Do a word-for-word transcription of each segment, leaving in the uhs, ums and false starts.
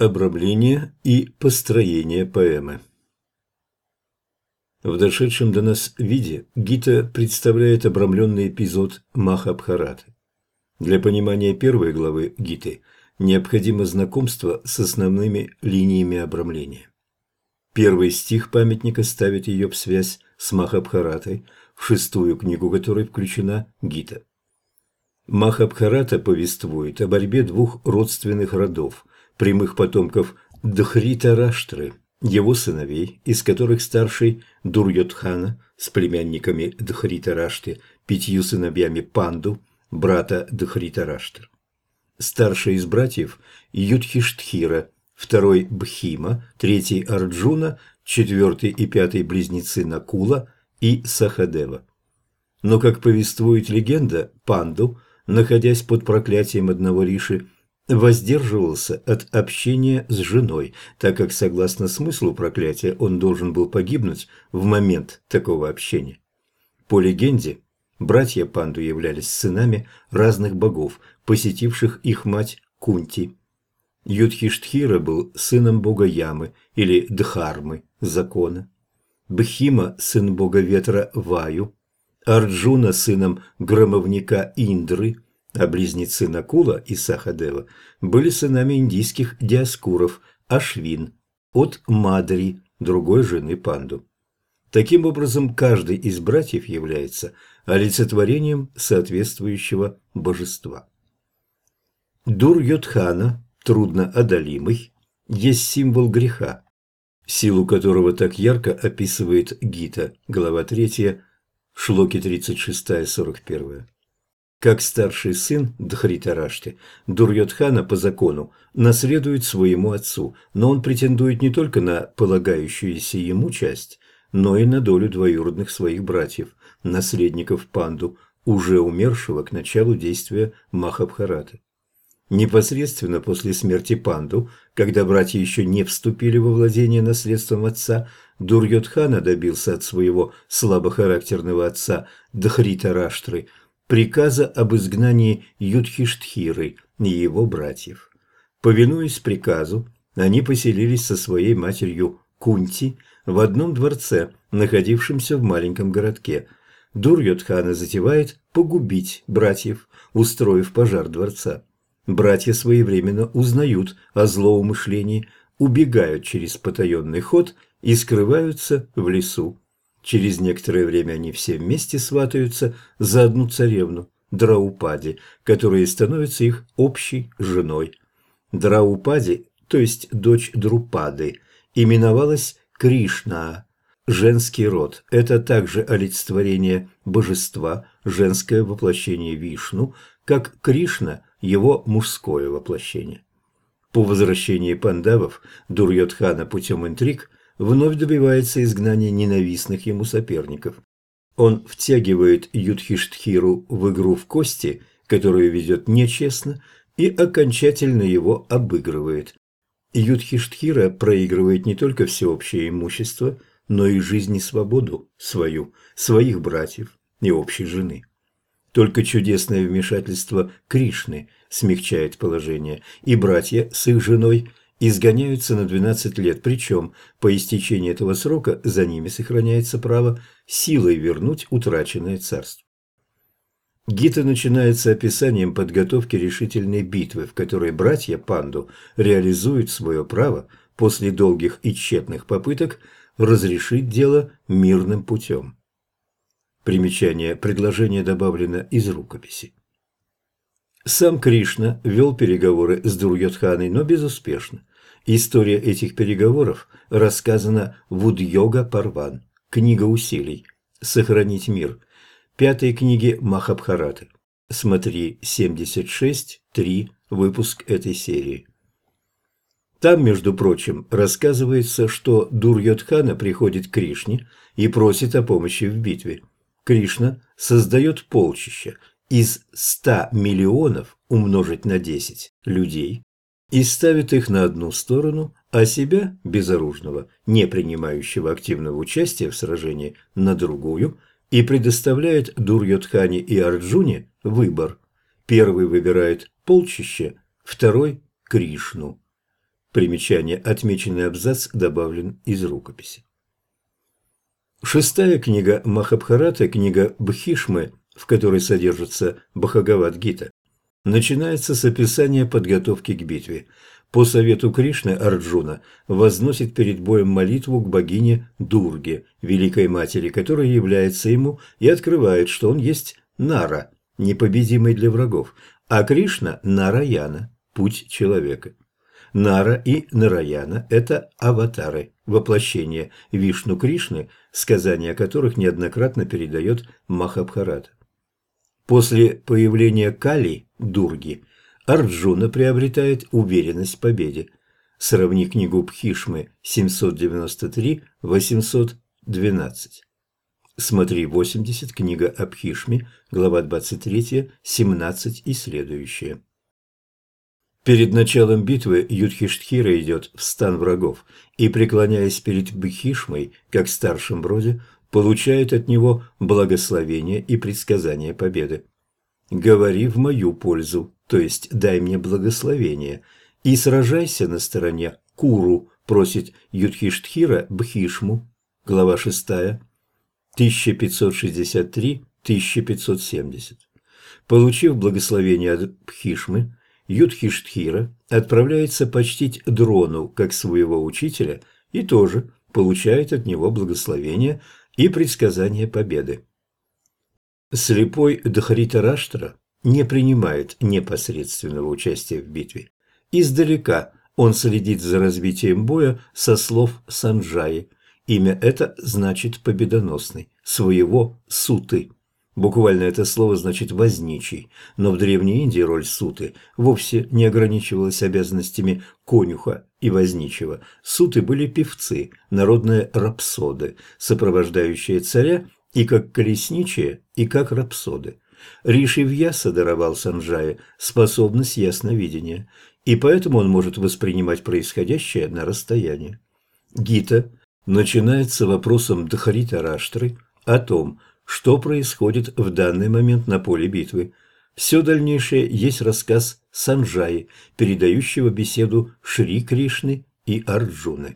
Обрамление и построение поэмы. В дошедшем до нас виде Гита представляет обрамленный эпизод Махабхараты. Для понимания первой главы Гиты необходимо знакомство с основными линиями обрамления. Первый стих памятника ставит ее в связь с Махабхаратой, в шестую книгу которой включена Гита. Махабхарата повествует о борьбе двух родственных родов, прямых потомков Дхритараштры, его сыновей, из которых старший Дурьодхана с племянниками Дхритараштры, пятью сыновьями Панду, брата Дхритараштры. Старший из братьев Юдхиштхира, второй Бхима, третий Арджуна, четвертый и пятый близнецы Накула и Сахадева. Но, как повествует легенда, Панду, находясь под проклятием одного риши, воздерживался от общения с женой, так как, согласно смыслу проклятия, он должен был погибнуть в момент такого общения. По легенде, братья Панду являлись сынами разных богов, посетивших их мать Кунти. Юдхиштхира был сыном бога Ямы или Дхармы, закона. Бхима – сын бога ветра Ваю. Арджуна – сыном громовника Индры, а близнецы Накула и Сахадева были сынами индийских диаскуров Ашвин от Мадри, другой жены Панду. Таким образом, каждый из братьев является олицетворением соответствующего божества. Дурьодхана, трудноодолимый, есть символ греха, силу которого так ярко описывает Гита, глава третья, шлоки тридцать шесть сорок один. Как старший сын Дхритарашты, Дурьодхана по закону наследует своему отцу, но он претендует не только на полагающуюся ему часть, но и на долю двоюродных своих братьев, наследников Панду, уже умершего к началу действия Махабхараты. Непосредственно после смерти Панду, когда братья еще не вступили во владение наследством отца, Дурьодхана добился от своего слабохарактерного отца Дхритараштры приказа об изгнании Юдхиштхиры и его братьев. Повинуясь приказу, они поселились со своей матерью Кунти в одном дворце, находившемся в маленьком городке. Дурьодхана затевает погубить братьев, устроив пожар дворца. Братья своевременно узнают о злоумышлении, убегают через потаенный ход и скрываются в лесу. Через некоторое время они все вместе сватаются за одну царевну, Драупади, которая становится их общей женой. Драупади, то есть дочь Друпады, именовалась Кришна, женский род. Это также олицетворение божества, женское воплощение Вишну, как Кришна – его мужское воплощение. По возвращении пандавов Дурьодхана путем интриг вновь добивается изгнания ненавистных ему соперников. Он втягивает Юдхиштхиру в игру в кости, которую ведет нечестно, и окончательно его обыгрывает. Юдхиштхира проигрывает не только всеобщее имущество, но и жизнь и свободу свою, своих братьев и общей жены. Только чудесное вмешательство Кришны смягчает положение, и братья с их женой изгоняются на двенадцать лет, причем по истечении этого срока за ними сохраняется право силой вернуть утраченное царство. Гита начинается описанием подготовки решительной битвы, в которой братья Панду реализуют свое право после долгих и тщетных попыток разрешить дело мирным путем. Примечание. Предложение добавлено из рукописи. Сам Кришна вел переговоры с Дурьодханой, но безуспешно. История этих переговоров рассказана в Удьога Парван, книга усилий, «Сохранить мир», пятой книге Махабхараты. Смотри семьдесят шесть три, выпуск этой серии. Там, между прочим, рассказывается, что Дурьодхана приходит к Кришне и просит о помощи в битве. Кришна создает полчища из ста миллионов умножить на десять людей и ставит их на одну сторону, а себя, безоружного, не принимающего активного участия в сражении, на другую, и предоставляет Дурьодхане и Арджуне выбор. Первый выбирает полчище, второй – Кришну. Примечание. Отмеченный абзац добавлен из рукописи. Шестая книга Махабхараты, книга Бхишмы, в которой содержится Бхагавад-гита, начинается с описания подготовки к битве. По совету Кришны Арджуна возносит перед боем молитву к богине Дурге, Великой Матери, которая является ему и открывает, что он есть Нара, непобедимый для врагов, а Кришна – Нараяна, путь человека. Нара и Нараяна – это аватары, воплощения Вишну Кришны, сказания о которых неоднократно передает Махабхарата. После появления Кали, Дурги, Арджуна приобретает уверенность в победе. Сравни книгу Бхишмы семьсот девяносто три восемьсот двенадцать. Смотри восемьдесят, книга о Бхишме, глава двадцать три, семнадцать и следующее. Перед началом битвы Юдхиштхира идет в стан врагов и, преклоняясь перед Бхишмой, как старшим броде, получает от него благословение и предсказание победы. «Говори в мою пользу, то есть дай мне благословение, и сражайся на стороне Куру», просит Юдхиштхира Бхишму, глава шестая, тысяча пятьсот шестьдесят три — тысяча пятьсот семьдесят. Получив благословение от Бхишмы, Юдхиштхира отправляется почтить Дрону как своего учителя и тоже получает от него благословение и предсказание победы. Слепой Дхритараштра не принимает непосредственного участия в битве. Издалека он следит за развитием боя со слов Санджаи. Имя это значит «победоносный», своего Суты. Буквально это слово значит «возничий», но в Древней Индии роль суты вовсе не ограничивалась обязанностями конюха и возничего. Суты были певцы, народные рапсоды, сопровождающие царя и как колесничие, и как рапсоды. Риши Вьяса даровал Санджае способность ясновидения, и поэтому он может воспринимать происходящее на расстоянии. Гита начинается вопросом Дхритараштры о том, что происходит в данный момент на поле битвы. Все дальнейшее есть рассказ Санджаи, передающего беседу Шри Кришны и Арджуны.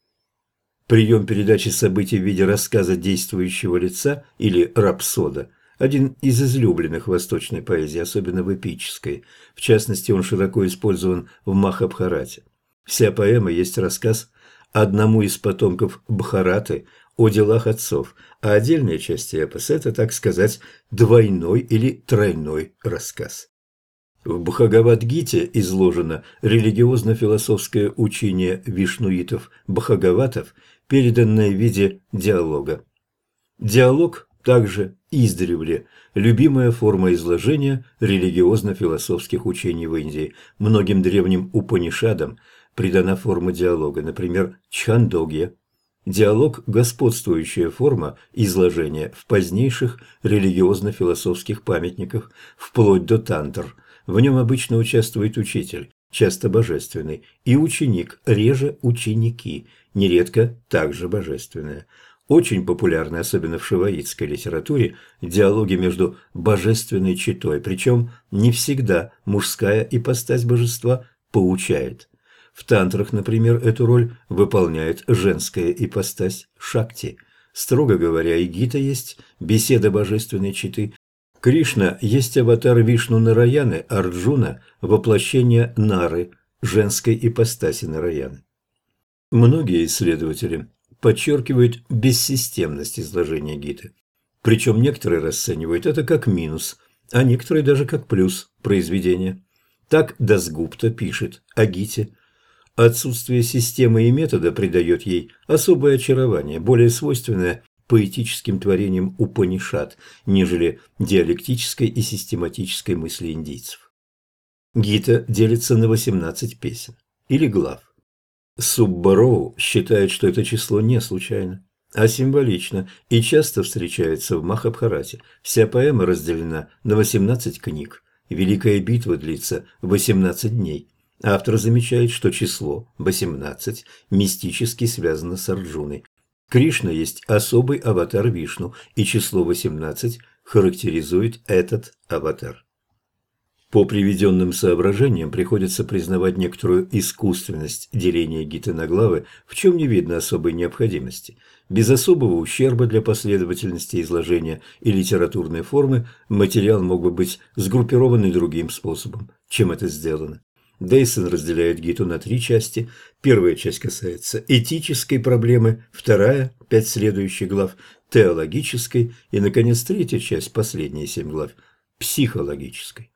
Прием передачи событий в виде рассказа действующего лица или рапсода – один из излюбленных в восточной поэзии, особенно в эпической. В частности, он широко использован в Махабхарате. Вся поэма есть рассказ одному из потомков Бхараты о делах отцов, а отдельные части эпоса – это, так сказать, двойной или тройной рассказ. В Бхагавад-гите изложено религиозно-философское учение вишнуитов-бхагаватов, переданное в виде диалога. Диалог также издревле любимая форма изложения религиозно-философских учений в Индии. Многим древним Упанишадам придана форма диалога, например, Чхандогья. Диалог – господствующая форма изложения в позднейших религиозно-философских памятниках, вплоть до тантр. В нем обычно участвует учитель, часто божественный, и ученик, реже ученики, нередко также божественные. Очень популярны, особенно в шиваитской литературе, диалоги между божественной четой, причем не всегда мужская ипостась божества поучает. В тантрах, например, эту роль выполняет женская ипостась Шакти. Строго говоря, и гита есть беседа божественной четы. Кришна есть аватар Вишну Нараяны, Арджуна – воплощение Нары, женской ипостаси Нараяны. Многие исследователи подчеркивают бессистемность изложения гиты. Причем некоторые расценивают это как минус, а некоторые даже как плюс произведения. Так Дасгупта пишет о гите. Отсутствие системы и метода придает ей особое очарование, более свойственное поэтическим творениям Упанишад, нежели диалектической и систематической мысли индийцев. Гита делится на восемнадцать песен или глав. Суббароу считает, что это число не случайно, а символично и часто встречается в Махабхарате. Вся поэма разделена на восемнадцать книг. Великая битва длится восемнадцать дней. Автор замечает, что число восемнадцать мистически связано с Арджуной. Кришна есть особый аватар Вишну, и число восемнадцать характеризует этот аватар. По приведенным соображениям приходится признавать некоторую искусственность деления Гиты на главы, в чем не видно особой необходимости. Без особого ущерба для последовательности изложения и литературной формы материал мог бы быть сгруппирован и другим способом, чем это сделано. Дейсон разделяет Гиту на три части. Первая часть касается этической проблемы, вторая – пять следующих глав – теологической и, наконец, третья часть, последние семь глав – психологической.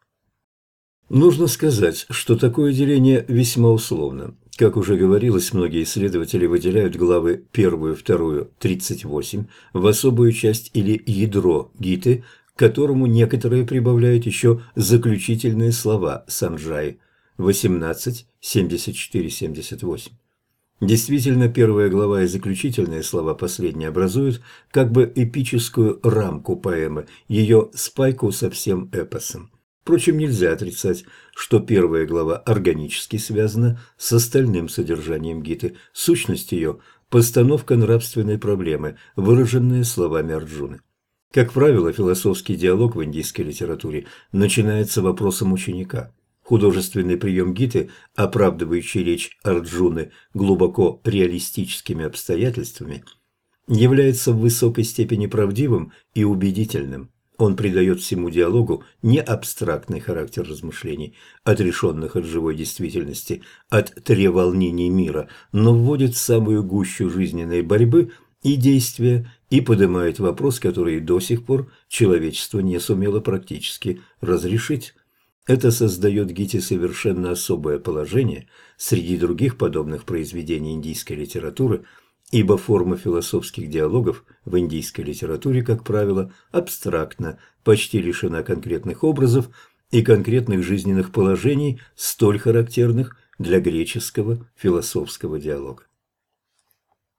Нужно сказать, что такое деление весьма условно. Как уже говорилось, многие исследователи выделяют главы первую, вторую, тридцать восемь в особую часть или ядро Гиты, к которому некоторые прибавляют еще заключительные слова Санджаи восемнадцать, семьдесят четыре, семьдесят восемь. Действительно, первая глава и заключительные слова последней образуют как бы эпическую рамку поэмы, ее спайку со всем эпосом. Впрочем, нельзя отрицать, что первая глава органически связана с остальным содержанием Гиты. Сущность ее – постановка нравственной проблемы, выраженная словами Арджуны. Как правило, философский диалог в индийской литературе начинается вопросом ученика. Художественный прием Гиты, оправдывающий речь Арджуны глубоко реалистическими обстоятельствами, является в высокой степени правдивым и убедительным. Он придает всему диалогу не абстрактный характер размышлений, отрешенных от живой действительности, от треволнений мира, но вводит в самую гущу жизненной борьбы и действия и поднимает вопрос, который до сих пор человечество не сумело практически разрешить. Это создает Гите совершенно особое положение среди других подобных произведений индийской литературы, ибо форма философских диалогов в индийской литературе, как правило, абстрактна, почти лишена конкретных образов и конкретных жизненных положений, столь характерных для греческого философского диалога.